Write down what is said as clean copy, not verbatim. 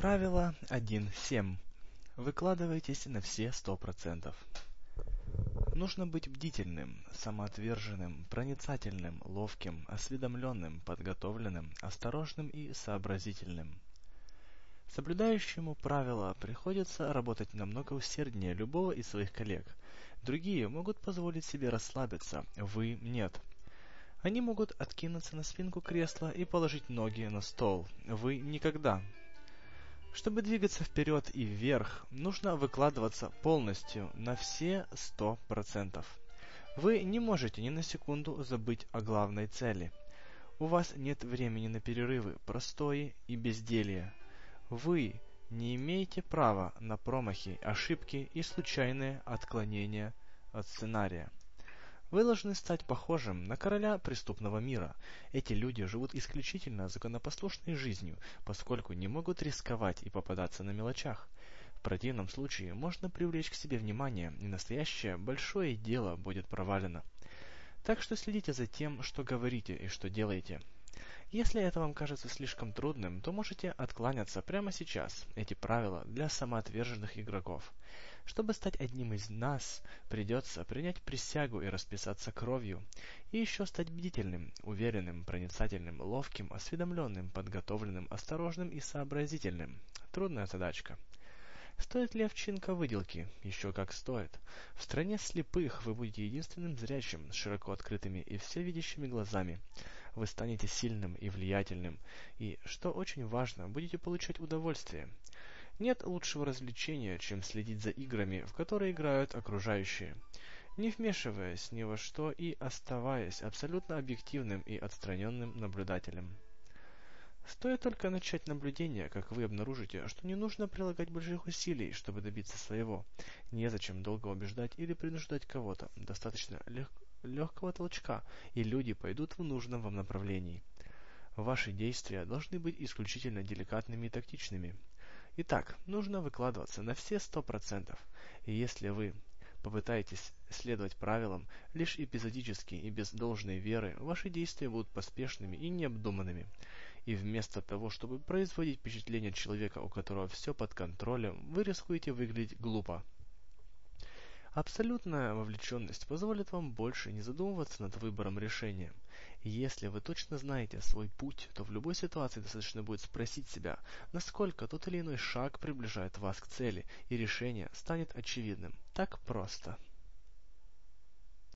Правило 1.7. Выкладывайтесь на все 100%. Нужно быть бдительным, самоотверженным, проницательным, ловким, осведомленным, подготовленным, осторожным и сообразительным. Соблюдающему правила приходится работать намного усерднее любого из своих коллег. Другие могут позволить себе расслабиться, вы нет. Они могут откинуться на спинку кресла и положить ноги на стол, вы никогда. Чтобы двигаться вперед и вверх, нужно выкладываться полностью на все 100%. Вы не можете ни на секунду забыть о главной цели. У вас нет времени на перерывы, простои и безделье. Вы не имеете права на промахи, ошибки и случайные отклонения от сценария. Вы должны стать похожим на короля преступного мира. Эти люди живут исключительно законопослушной жизнью, поскольку не могут рисковать и попадаться на мелочах. В противном случае можно привлечь к себе внимание, и настоящее большое дело будет провалено. Так что следите за тем, что говорите и что делаете. Если это вам кажется слишком трудным, то можете откланяться прямо сейчас. Эти правила для самоотверженных игроков. Чтобы стать одним из нас, придется принять присягу и расписаться кровью. И еще стать бдительным, уверенным, проницательным, ловким, осведомленным, подготовленным, осторожным и сообразительным. Трудная задачка. Стоит ли овчинка выделки? Еще как стоит. В стране слепых вы будете единственным зрячим, с широко открытыми и всевидящими глазами. Вы станете сильным и влиятельным, и, что очень важно, будете получать удовольствие. Нет лучшего развлечения, чем следить за играми, в которые играют окружающие, не вмешиваясь ни во что и оставаясь абсолютно объективным и отстраненным наблюдателем. Стоит только начать наблюдение, как вы обнаружите, что не нужно прилагать больших усилий, чтобы добиться своего. Незачем долго убеждать или принуждать кого-то. Достаточно легкого толчка, и люди пойдут в нужном вам направлении. Ваши действия должны быть исключительно деликатными и тактичными. Итак, нужно выкладываться на все 100%. И если вы попытаетесь следовать правилам лишь эпизодически и без должной веры, ваши действия будут поспешными и необдуманными. И вместо того, чтобы производить впечатление человека, у которого все под контролем, вы рискуете выглядеть глупо. Абсолютная вовлеченность позволит вам больше не задумываться над выбором решения. И если вы точно знаете свой путь, то в любой ситуации достаточно будет спросить себя, насколько тот или иной шаг приближает вас к цели, и решение станет очевидным. Так просто.